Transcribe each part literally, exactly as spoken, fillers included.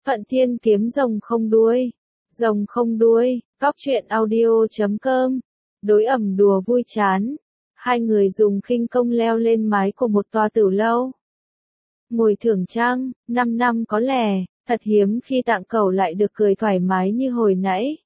Phận Thiên kiếm rồng không đuôi. Rồng không đuôi, cóc truyện audio chấm com. Đối ẩm đùa vui chán. Hai người dùng khinh công leo lên mái của một tòa tử lâu. Ngồi thưởng trăng, năm năm có lẻ, thật hiếm khi Tạng Cẩu lại được cười thoải mái như hồi nãy.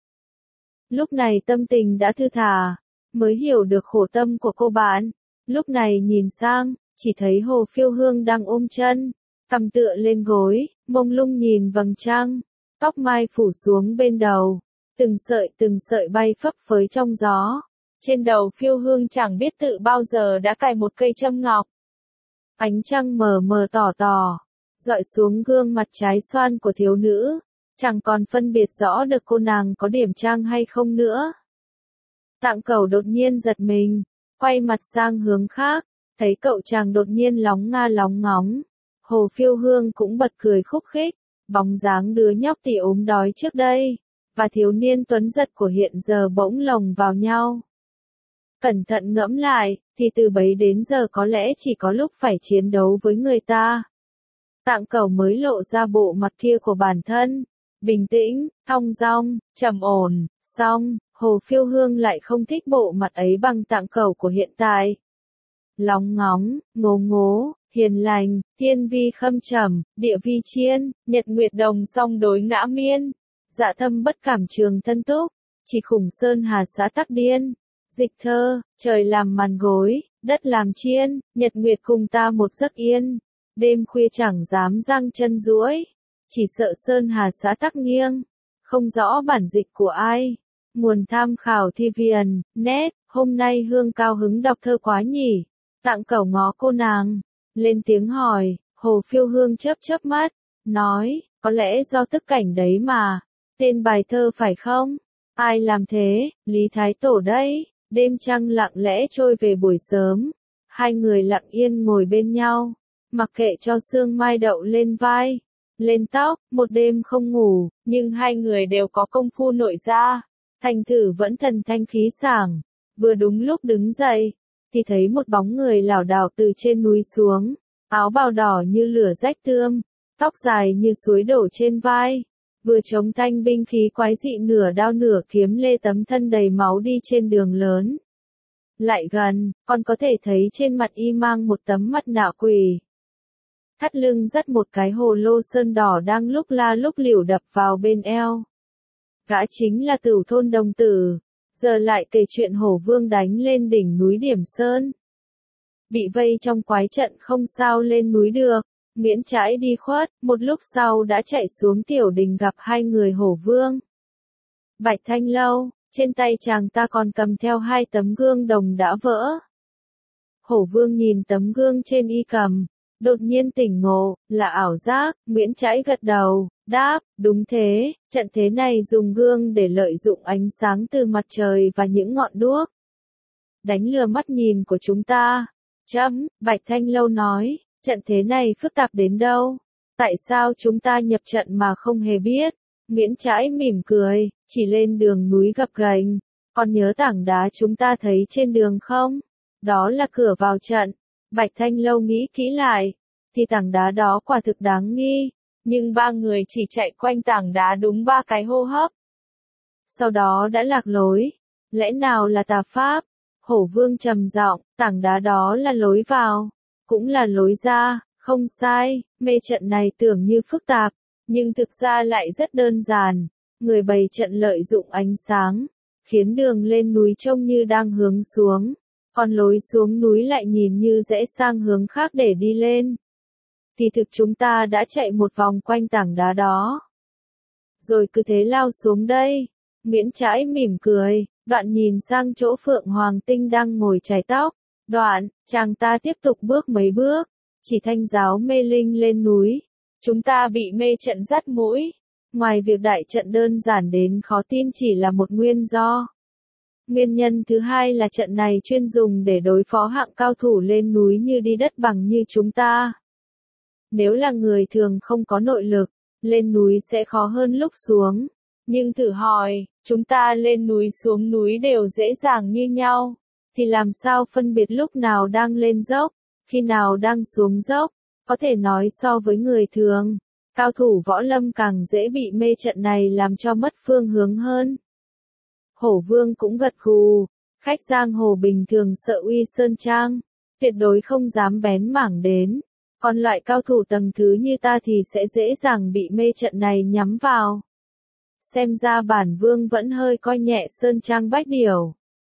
Lúc này tâm tình đã thư thả, mới hiểu được khổ tâm của cô bạn. Lúc này nhìn sang, chỉ thấy Hồ Phiêu Hương đang ôm chân, cằm tựa lên gối, mông lung nhìn vầng trăng, tóc mai phủ xuống bên đầu, từng sợi từng sợi bay phấp phới trong gió. Trên đầu Phiêu Hương chẳng biết tự bao giờ đã cài một cây châm ngọc. Ánh trăng mờ mờ tỏ tỏ, dọi xuống gương mặt trái xoan của thiếu nữ, chẳng còn phân biệt rõ được cô nàng có điểm trang hay không nữa. Tạng Cẩu đột nhiên giật mình, quay mặt sang hướng khác, thấy cậu chàng đột nhiên lóng nga lóng ngóng. Hồ Phiêu Hương cũng bật cười khúc khích, bóng dáng đứa nhóc tỉ ốm đói trước đây, và thiếu niên tuấn giật của hiện giờ bỗng lồng vào nhau. Cẩn thận ngẫm lại, thì từ bấy đến giờ có lẽ chỉ có lúc phải chiến đấu với người ta. Tạng Cẩu mới lộ ra bộ mặt kia của bản thân, bình tĩnh, thong dong, trầm ổn, song, Hồ Phiêu Hương lại không thích bộ mặt ấy bằng Tạng Cẩu của hiện tại. Lóng ngóng, ngố ngố, hiền lành, thiên vi khâm trầm, địa vi chiên, nhật nguyệt đồng song đối ngã miên, dạ thâm bất cảm trường thân túc, chỉ khủng sơn hà xã tắc điên. Dịch thơ, trời làm màn gối, đất làm chiên, nhật nguyệt cùng ta một giấc yên, đêm khuya chẳng dám giang chân duỗi, chỉ sợ sơn hà xã tắc nghiêng, không rõ bản dịch của ai. Nguồn tham khảo thi viền, net, hôm nay Hương cao hứng đọc thơ quá nhỉ. Tạng Cẩu ngó cô nàng, lên tiếng hỏi. Hồ Phiêu Hương chớp chớp mắt, nói, có lẽ do tức cảnh đấy mà, tên bài thơ phải không? Ai làm thế? Lý Thái Tổ đấy. Đêm trăng lặng lẽ trôi về buổi sớm, hai người lặng yên ngồi bên nhau, mặc kệ cho sương mai đậu lên vai, lên tóc, một đêm không ngủ, nhưng hai người đều có công phu nội gia, thành thử vẫn thần thanh khí sảng. Vừa đúng lúc đứng dậy, thì thấy một bóng người lảo đảo từ trên núi xuống, áo bào đỏ như lửa rách tươm, tóc dài như suối đổ trên vai. Vừa chống thanh binh khí quái dị nửa đao nửa kiếm lê tấm thân đầy máu đi trên đường lớn. Lại gần, còn có thể thấy trên mặt y mang một tấm mặt nạ quỷ. Thắt lưng dắt một cái hồ lô sơn đỏ đang lúc la lúc liểu đập vào bên eo. Gã chính là Tửu Thôn Đồng Tử, giờ lại kể chuyện Hổ Vương đánh lên đỉnh núi Điểm Sơn. Bị vây trong quái trận không sao lên núi được. Miễn trãi đi khuất, một lúc sau đã chạy xuống tiểu đình gặp hai người Hổ Vương. Bạch Thanh Lâu, trên tay chàng ta còn cầm theo hai tấm gương đồng đã vỡ. Hổ Vương nhìn tấm gương trên y cầm, đột nhiên tỉnh ngộ, là ảo giác. Miễn trãi gật đầu, đáp, đúng thế, trận thế này dùng gương để lợi dụng ánh sáng từ mặt trời và những ngọn đuốc. Đánh lừa mắt nhìn của chúng ta. Chấm, Bạch Thanh Lâu nói. Trận thế này phức tạp đến đâu? Tại sao chúng ta nhập trận mà không hề biết? Miễn trãi mỉm cười, chỉ lên đường núi gập ghềnh. Còn nhớ tảng đá chúng ta thấy trên đường không? Đó là cửa vào trận. Bạch Thanh Lâu nghĩ kỹ lại, thì tảng đá đó quả thực đáng nghi. Nhưng ba người chỉ chạy quanh tảng đá đúng ba cái hô hấp. Sau đó đã lạc lối. Lẽ nào là tà pháp? Hổ Vương trầm giọng, tảng đá đó là lối vào. Cũng là lối ra, không sai, mê trận này tưởng như phức tạp, nhưng thực ra lại rất đơn giản. Người bày trận lợi dụng ánh sáng, khiến đường lên núi trông như đang hướng xuống, còn lối xuống núi lại nhìn như rẽ sang hướng khác để đi lên. Thì thực chúng ta đã chạy một vòng quanh tảng đá đó. Rồi cứ thế lao xuống đây. Miễn trãi mỉm cười, đoạn nhìn sang chỗ Phượng Hoàng Tinh đang ngồi chải tóc. Đoạn, chàng ta tiếp tục bước mấy bước, chỉ thanh giáo mê linh lên núi. Chúng ta bị mê trận dắt mũi. Ngoài việc đại trận đơn giản đến khó tin chỉ là một nguyên do. Nguyên nhân thứ hai là trận này chuyên dùng để đối phó hạng cao thủ lên núi như đi đất bằng như chúng ta. Nếu là người thường không có nội lực, lên núi sẽ khó hơn lúc xuống. Nhưng thử hỏi, chúng ta lên núi xuống núi đều dễ dàng như nhau. Thì làm sao phân biệt lúc nào đang lên dốc, khi nào đang xuống dốc, có thể nói so với người thường, cao thủ võ lâm càng dễ bị mê trận này làm cho mất phương hướng hơn. Hổ Vương cũng gật gù, khách giang hồ bình thường sợ uy sơn trang, tuyệt đối không dám bén mảng đến, còn loại cao thủ tầng thứ như ta thì sẽ dễ dàng bị mê trận này nhắm vào. Xem ra bản vương vẫn hơi coi nhẹ sơn trang Bách Điểu.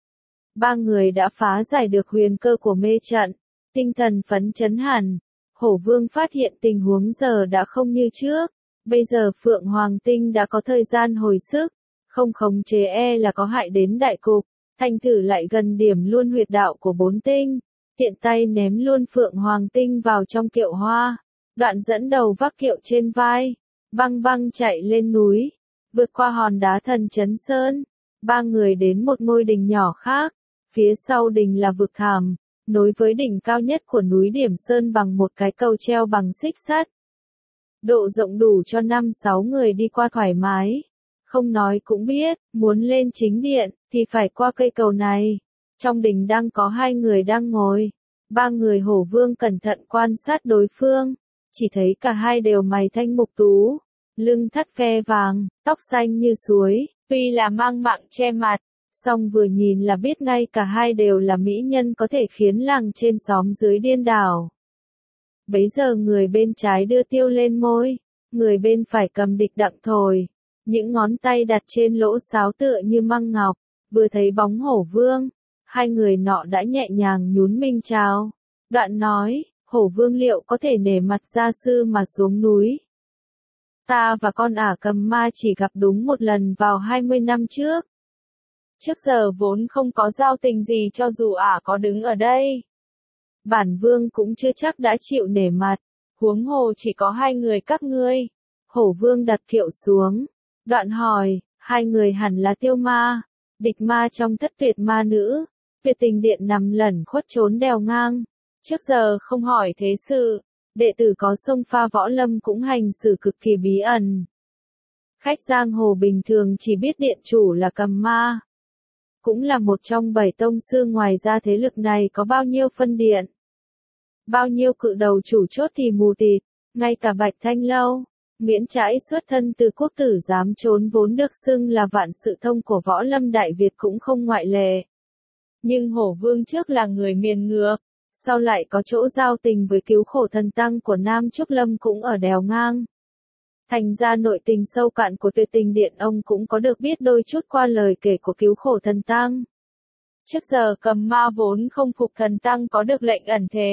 Ba người đã phá giải được huyền cơ của mê trận, tinh thần phấn chấn hẳn. Hổ Vương phát hiện tình huống giờ đã không như trước, bây giờ Phượng Hoàng Tinh đã có thời gian hồi sức, không khống chế e là có hại đến đại cục, thành thử lại gần điểm luôn huyệt đạo của bốn tinh, tiện tay ném luôn Phượng Hoàng Tinh vào trong kiệu hoa, đoạn dẫn đầu vác kiệu trên vai, băng băng chạy lên núi, vượt qua hòn đá thần chấn sơn, ba người đến một ngôi đình nhỏ khác, phía sau đình là vực thẳm, nối với đỉnh cao nhất của núi Điểm Sơn bằng một cái cầu treo bằng xích sắt. Độ rộng đủ cho năm sáu người đi qua thoải mái. Không nói cũng biết, muốn lên chính điện, thì phải qua cây cầu này. Trong đình đang có hai người đang ngồi. Ba người Hổ Vương cẩn thận quan sát đối phương. Chỉ thấy cả hai đều mày thanh mục tú. Lưng thắt ve vàng, tóc xanh như suối. Tuy là mang mạng che mặt, song vừa nhìn là biết ngay cả hai đều là mỹ nhân có thể khiến làng trên xóm dưới điên đảo. Bấy giờ người bên trái đưa tiêu lên môi, người bên phải cầm địch đặng thổi, những ngón tay đặt trên lỗ sáo tựa như măng ngọc, vừa thấy bóng Hổ Vương, hai người nọ đã nhẹ nhàng nhún mình chào, đoạn nói, Hổ Vương liệu có thể nể mặt gia sư mà xuống núi. Ta và con ả Cầm Ma chỉ gặp đúng một lần vào hai mươi năm trước. Trước giờ vốn không có giao tình gì cho dù ả có đứng ở đây. Bản vương cũng chưa chắc đã chịu nể mặt, huống hồ chỉ có hai người các ngươi. Hổ Vương đặt kiệu xuống, đoạn hỏi, hai người hẳn là Tiêu Ma, địch ma trong Thất Tuyệt Ma Nữ, Tuyệt Tình Điện nằm lẩn khuất trốn đèo ngang. Trước giờ không hỏi thế sự, đệ tử có sông pha võ lâm cũng hành xử cực kỳ bí ẩn. Khách giang hồ bình thường chỉ biết điện chủ là Cầm Ma. Cũng là một trong bảy tông sư, ngoài ra thế lực này có bao nhiêu phân điện. Bao nhiêu cự đầu chủ chốt thì mù tịt, ngay cả Bạch Thanh Lâu, miễn trãi xuất thân từ quốc tử dám trốn vốn được xưng là vạn sự thông của võ lâm Đại Việt cũng không ngoại lệ. Nhưng Hổ Vương trước là người miền ngược, sau lại có chỗ giao tình với Cứu Khổ Thần Tăng của Nam Trúc Lâm cũng ở đèo ngang. Thành ra nội tình sâu cạn của Tuyệt Tình Điện ông cũng có được biết đôi chút qua lời kể của Cứu Khổ Thần Tăng. Trước giờ Cầm Ma vốn không phục Thần Tăng có được lệnh ẩn thế.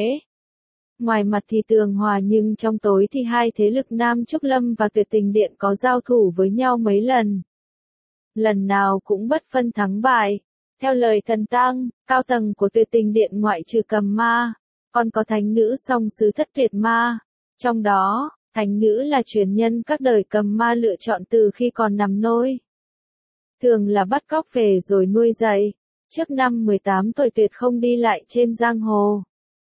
Ngoài mặt thì tường hòa nhưng trong tối thì hai thế lực Nam Trúc Lâm và Tuyệt Tình Điện có giao thủ với nhau mấy lần. Lần nào cũng bất phân thắng bại. Theo lời Thần Tăng, cao tầng của Tuyệt Tình Điện ngoại trừ Cầm Ma, còn có thánh nữ song sứ Thất Tuyệt Ma. Trong đó, thánh nữ là truyền nhân các đời Cầm Ma lựa chọn từ khi còn nằm nôi. Thường là bắt cóc về rồi nuôi dạy. Trước năm mười tám tuổi tuyệt không đi lại trên giang hồ.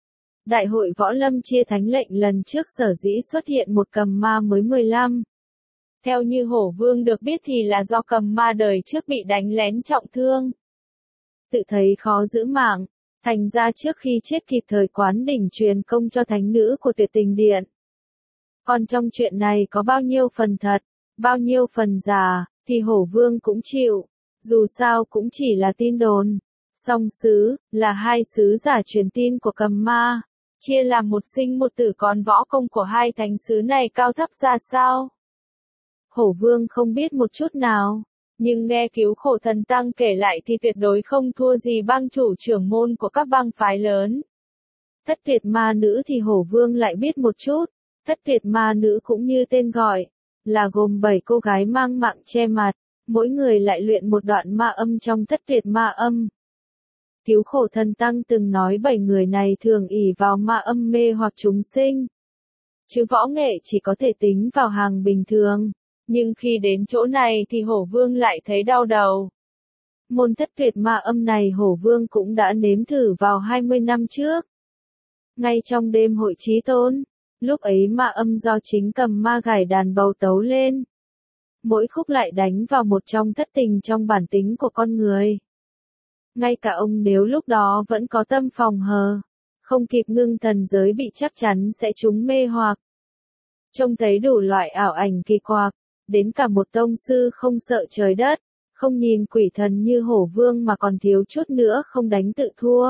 Đại hội võ lâm chia thánh lệnh lần trước sở dĩ xuất hiện một Cầm Ma mới mười lăm. Theo như Hổ Vương được biết thì là do Cầm Ma đời trước bị đánh lén trọng thương. Tự thấy khó giữ mạng, thành ra trước khi chết kịp thời quán đỉnh truyền công cho thánh nữ của Tuyệt Tình Điện. Còn trong chuyện này có bao nhiêu phần thật, bao nhiêu phần giả, thì Hổ Vương cũng chịu, dù sao cũng chỉ là tin đồn. Song sứ, là hai sứ giả truyền tin của Cầm Ma, chia làm một sinh một tử, còn võ công của hai thánh sứ này cao thấp ra sao? Hổ Vương không biết một chút nào, nhưng nghe Cứu Khổ Thần Tăng kể lại thì tuyệt đối không thua gì bang chủ trưởng môn của các bang phái lớn. Thất Tuyệt Ma Nữ thì Hổ Vương lại biết một chút. Thất Tuyệt Ma Nữ cũng như tên gọi, là gồm bảy cô gái mang mạng che mặt, mỗi người lại luyện một đoạn ma âm trong Thất Tuyệt Ma Âm. Cứu Khổ Thần Tăng từng nói bảy người này thường ỷ vào ma âm mê hoặc chúng sinh. Chứ võ nghệ chỉ có thể tính vào hàng bình thường, nhưng khi đến chỗ này thì Hổ Vương lại thấy đau đầu. Môn Thất Tuyệt Ma Âm này Hổ Vương cũng đã nếm thử vào hai mươi năm trước. Ngay trong đêm hội Chí Tôn, lúc ấy ma âm do chính Cầm Ma gảy đàn bầu tấu lên. Mỗi khúc lại đánh vào một trong thất tình trong bản tính của con người. Ngay cả ông nếu lúc đó vẫn có tâm phòng hờ, không kịp ngưng thần giới bị chắc chắn sẽ trúng mê hoặc. Trông thấy đủ loại ảo ảnh kỳ quặc, đến cả một tông sư không sợ trời đất, không nhìn quỷ thần như hổ vương mà còn thiếu chút nữa không đánh tự thua.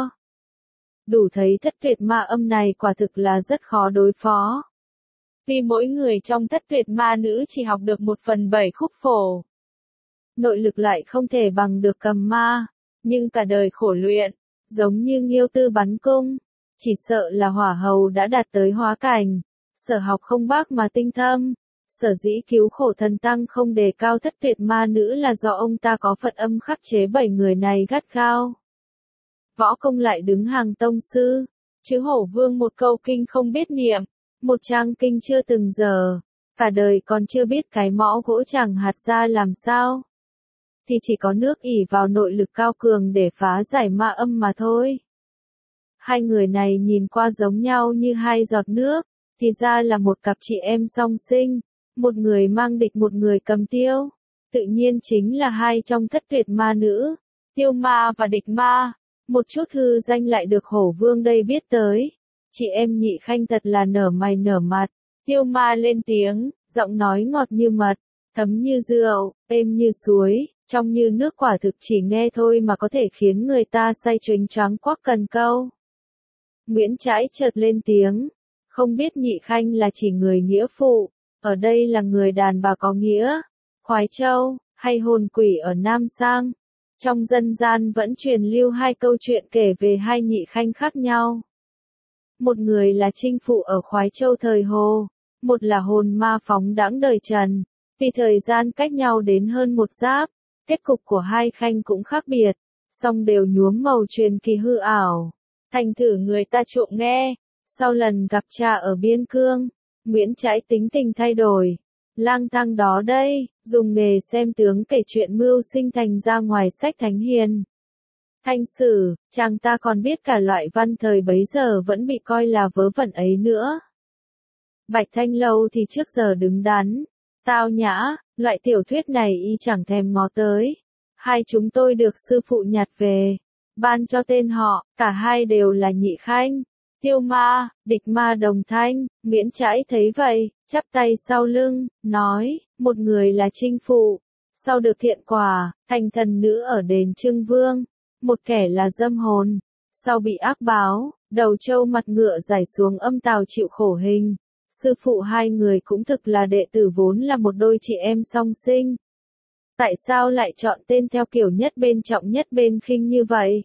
Đủ thấy thất tuyệt ma âm này quả thực là rất khó đối phó. Vì mỗi người trong thất tuyệt ma nữ chỉ học được một phần bảy khúc phổ. Nội lực lại không thể bằng được cầm ma, nhưng cả đời khổ luyện, giống như Nghiêu Tư bắn cung, chỉ sợ là hỏa hầu đã đạt tới hóa cảnh, sở học không bác mà tinh thâm. Sở dĩ cứu khổ thần tăng không đề cao thất tuyệt ma nữ là do ông ta có Phật âm khắc chế bảy người này gắt gao. Võ công lại đứng hàng tông sư, chứ hổ vương một câu kinh không biết niệm, một trang kinh chưa từng giờ, cả đời còn chưa biết cái mõ gỗ chẳng hạt ra làm sao. Thì chỉ có nước ỉ vào nội lực cao cường để phá giải ma âm mà thôi. Hai người này nhìn qua giống nhau như hai giọt nước, thì ra là một cặp chị em song sinh, một người mang địch một người cầm tiêu, tự nhiên chính là hai trong thất tuyệt ma nữ, tiêu ma và địch ma, một chút hư danh lại được hổ vương đây biết tới. Chị em Nhị Khanh thật là nở mày nở mặt, tiêu ma lên tiếng, giọng nói ngọt như mật, thấm như rượu, êm như suối, trong như nước, quả thực chỉ nghe thôi mà có thể khiến người ta say choáng choáng quắc cần câu. Nguyễn Trãi chợt lên tiếng, không biết Nhị Khanh là chỉ người nghĩa phụ, ở đây là người đàn bà có nghĩa, Khoái Châu, hay hồn quỷ ở Nam Sang. Trong dân gian vẫn truyền lưu hai câu chuyện kể về hai Nhị Khanh khác nhau. Một người là trinh phụ ở Khoái Châu thời Hồ, một là hồn ma phóng đãng đời Trần. Vì thời gian cách nhau đến hơn một giáp, kết cục của hai khanh cũng khác biệt, song đều nhuốm màu truyền kỳ hư ảo. Thành thử người ta trộm nghe, sau lần gặp cha ở biên cương, Nguyễn Trãi tính tình thay đổi. Lang thang đó đây, dùng nghề xem tướng kể chuyện mưu sinh thành ra ngoài sách thánh hiền. Thanh sử, chàng ta còn biết cả loại văn thời bấy giờ vẫn bị coi là vớ vẩn ấy nữa. Bạch Thanh Lâu thì trước giờ đứng đắn, tao nhã, loại tiểu thuyết này y chẳng thèm ngó tới. Hai chúng tôi được sư phụ nhặt về, ban cho tên họ, cả hai đều là Nhị Khanh. Tiêu ma, địch ma đồng thanh. Nguyễn Trãi thấy vậy, chắp tay sau lưng, nói, một người là trinh phụ, sau được thiện quả, thành thần nữ ở đền Trưng Vương, một kẻ là dâm hồn, sau bị ác báo, đầu trâu mặt ngựa giải xuống âm tào chịu khổ hình. Sư phụ hai người cũng thực là đệ tử vốn là một đôi chị em song sinh. Tại sao lại chọn tên theo kiểu nhất bên trọng nhất bên khinh như vậy?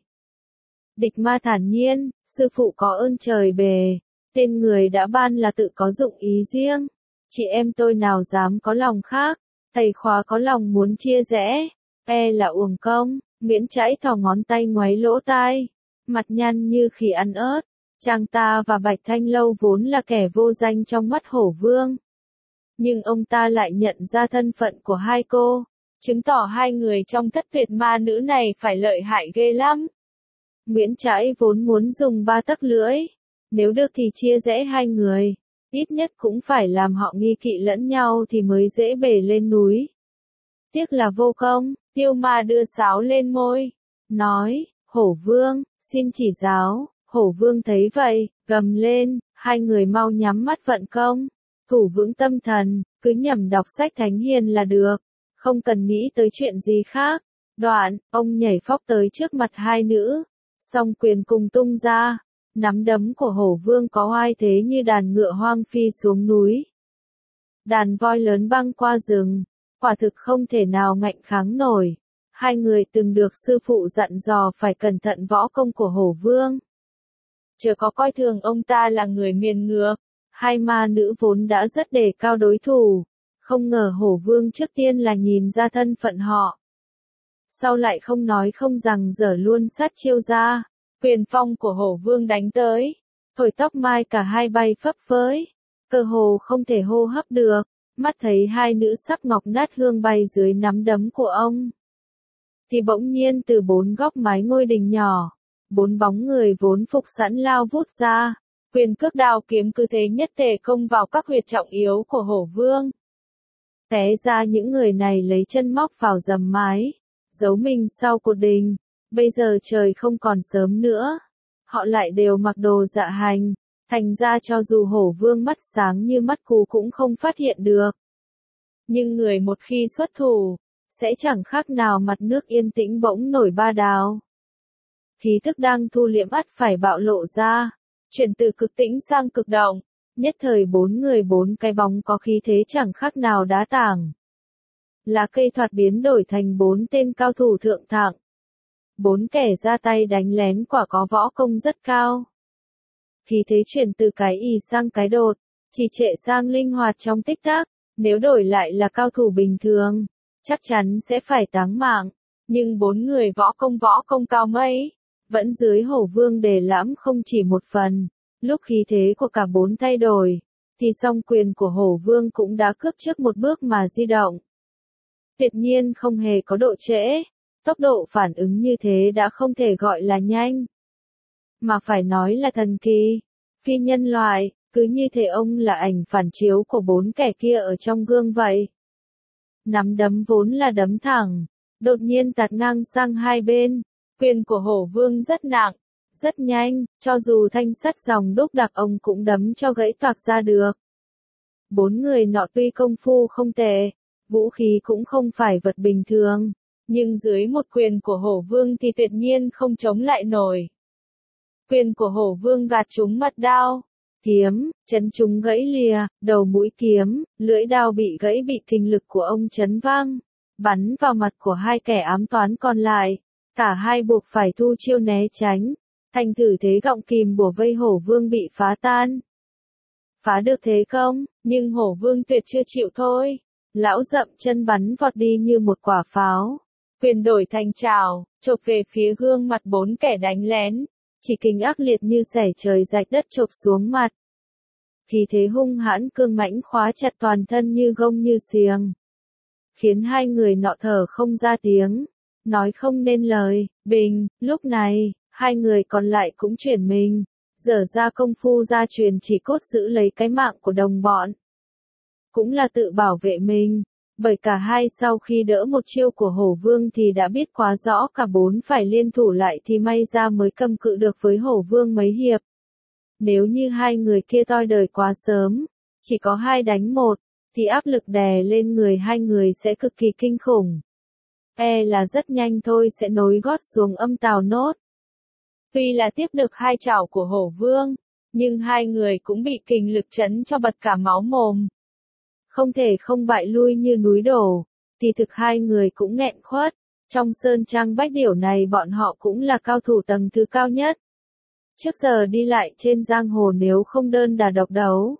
Địch ma thản nhiên, sư phụ có ơn trời bề, tên người đã ban là tự có dụng ý riêng. Chị em tôi nào dám có lòng khác, thầy khóa có lòng muốn chia rẽ, e là uổng công. Nguyễn Trãi thò ngón tay ngoáy lỗ tai, mặt nhăn như khỉ ăn ớt. Chàng ta và Bạch Thanh Lâu vốn là kẻ vô danh trong mắt hổ vương. Nhưng ông ta lại nhận ra thân phận của hai cô, chứng tỏ hai người trong thất tuyệt ma nữ này phải lợi hại ghê lắm. Nguyễn Trãi vốn muốn dùng ba tấc lưỡi, nếu được thì chia rẽ hai người, ít nhất cũng phải làm họ nghi kỵ lẫn nhau thì mới dễ bề lên núi. Tiếc là vô công, tiêu ma đưa sáo lên môi, nói, hổ vương, xin chỉ giáo. Hổ vương thấy vậy, gầm lên, hai người mau nhắm mắt vận công, thủ vững tâm thần, cứ nhẩm đọc sách thánh hiền là được, không cần nghĩ tới chuyện gì khác. Đoạn, ông nhảy phóc tới trước mặt hai nữ, song quyền cùng tung ra, nắm đấm của hổ vương có oai thế như đàn ngựa hoang phi xuống núi. Đàn voi lớn băng qua rừng, quả thực không thể nào ngạnh kháng nổi. Hai người từng được sư phụ dặn dò phải cẩn thận võ công của hổ vương. Chớ có coi thường ông ta là người miền ngược, hai ma nữ vốn đã rất đề cao đối thủ, không ngờ hổ vương trước tiên là nhìn ra thân phận họ. Sau lại không nói không rằng dở luôn sát chiêu ra, quyền phong của hổ vương đánh tới, thổi tóc mai cả hai bay phấp phới, cơ hồ không thể hô hấp được, mắt thấy hai nữ sắc ngọc nát hương bay dưới nắm đấm của ông. Thì bỗng nhiên từ bốn góc mái ngôi đình nhỏ, bốn bóng người vốn phục sẵn lao vút ra, quyền cước đao kiếm cứ thế nhất tề công vào các huyệt trọng yếu của hổ vương. Té ra những người này lấy chân móc vào rầm mái, giấu mình sau cột đình. Bây giờ trời không còn sớm nữa, họ lại đều mặc đồ dạ hành, Thành ra cho dù hổ vương mắt sáng như mắt cú cũng không phát hiện được. Nhưng người một khi xuất thủ, sẽ chẳng khác nào mặt nước yên tĩnh bỗng nổi ba đào. Khí tức đang thu liễm ắt phải bạo lộ ra, chuyển từ cực tĩnh sang cực động, nhất thời bốn người bốn cái bóng có khí thế chẳng khác nào đá tảng. Lá cây thoạt biến đổi thành bốn tên cao thủ thượng thặng. Bốn kẻ ra tay đánh lén quả có võ công rất cao. Khí thế chuyển từ cái ì sang cái đột, chỉ trệ sang linh hoạt trong tích tắc, nếu đổi lại là cao thủ bình thường, chắc chắn sẽ phải táng mạng. Nhưng bốn người võ công võ công cao mây, vẫn dưới hổ vương đề lãm không chỉ một phần. Lúc khí thế của cả bốn thay đổi, thì song quyền của hổ vương cũng đã cướp trước một bước mà di động. Tuyệt nhiên không hề có độ trễ, tốc độ phản ứng như thế đã không thể gọi là nhanh, mà phải nói là thần kỳ, phi nhân loại, cứ như thể ông là ảnh phản chiếu của bốn kẻ kia ở trong gương vậy. Nắm đấm vốn là đấm thẳng, đột nhiên tạt ngang sang hai bên, quyền của hổ vương rất nặng, rất nhanh, cho dù thanh sắt dòng đúc đặc ông cũng đấm cho gãy toạc ra được. Bốn người nọ tuy công phu không tệ, vũ khí cũng không phải vật bình thường, nhưng dưới một quyền của hổ vương thì tuyệt nhiên không chống lại nổi. Quyền của hổ vương gạt trúng mặt đao, kiếm, chấn trúng gãy lìa, đầu mũi kiếm, lưỡi đao bị gãy bị kinh lực của ông chấn vang, bắn vào mặt của hai kẻ ám toán còn lại, cả hai buộc phải thu chiêu né tránh, thành thử thế gọng kìm bủa vây hổ vương bị phá tan. Phá được thế không, nhưng hổ vương tuyệt chưa chịu thôi, lão dậm chân bắn vọt đi như một quả pháo, quyền đổi thành trảo, chộp về phía gương mặt bốn kẻ đánh lén. Chỉ kình ác liệt như xẻ trời rạch đất chộp xuống mặt. Khí thế hung hãn cương mãnh khóa chặt toàn thân như gông như xiềng. Khiến hai người nọ thở không ra tiếng, nói không nên lời, bình, lúc này, hai người còn lại cũng chuyển mình, dở ra công phu gia truyền chỉ cốt giữ lấy cái mạng của đồng bọn. Cũng là tự bảo vệ mình. Bởi cả hai sau khi đỡ một chiêu của hổ vương thì đã biết quá rõ cả bốn phải liên thủ lại thì may ra mới cầm cự được với hổ vương mấy hiệp. Nếu như hai người kia toi đời quá sớm, chỉ có hai đánh một, thì áp lực đè lên người hai người sẽ cực kỳ kinh khủng. E là rất nhanh thôi sẽ nối gót xuống âm tào nốt. Tuy là tiếp được hai chảo của hổ vương, nhưng hai người cũng bị kình lực chấn cho bật cả máu mồm. Không thể không bại lui như núi đổ, thì thực hai người cũng nghẹn khuất. Trong sơn trang bách điểu này bọn họ cũng là cao thủ tầng thứ cao nhất. Trước giờ đi lại trên giang hồ nếu không đơn đà độc đấu,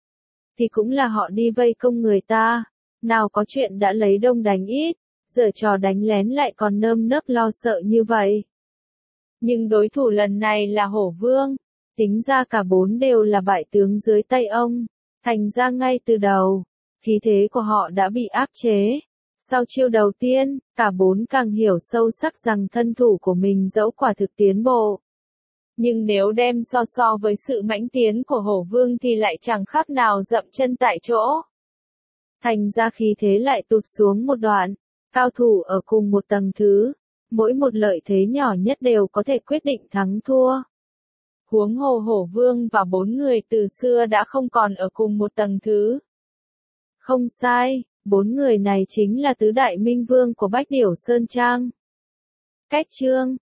thì cũng là họ đi vây công người ta, nào có chuyện đã lấy đông đánh ít, giở trò đánh lén lại còn nơm nớp lo sợ như vậy. Nhưng đối thủ lần này là hổ vương, tính ra cả bốn đều là bại tướng dưới tay ông, thành ra ngay từ đầu, khí thế của họ đã bị áp chế. Sau chiêu đầu tiên, cả bốn càng hiểu sâu sắc rằng thân thủ của mình dẫu quả thực tiến bộ. Nhưng nếu đem so so với sự mãnh tiến của hổ vương thì lại chẳng khác nào dậm chân tại chỗ. Thành ra khí thế lại tụt xuống một đoạn, cao thủ ở cùng một tầng thứ, mỗi một lợi thế nhỏ nhất đều có thể quyết định thắng thua. Huống hồ hổ vương và bốn người từ xưa đã không còn ở cùng một tầng thứ. Không sai, bốn người này chính là tứ đại minh vương của Bách Điểu Sơn Trang. Cách chương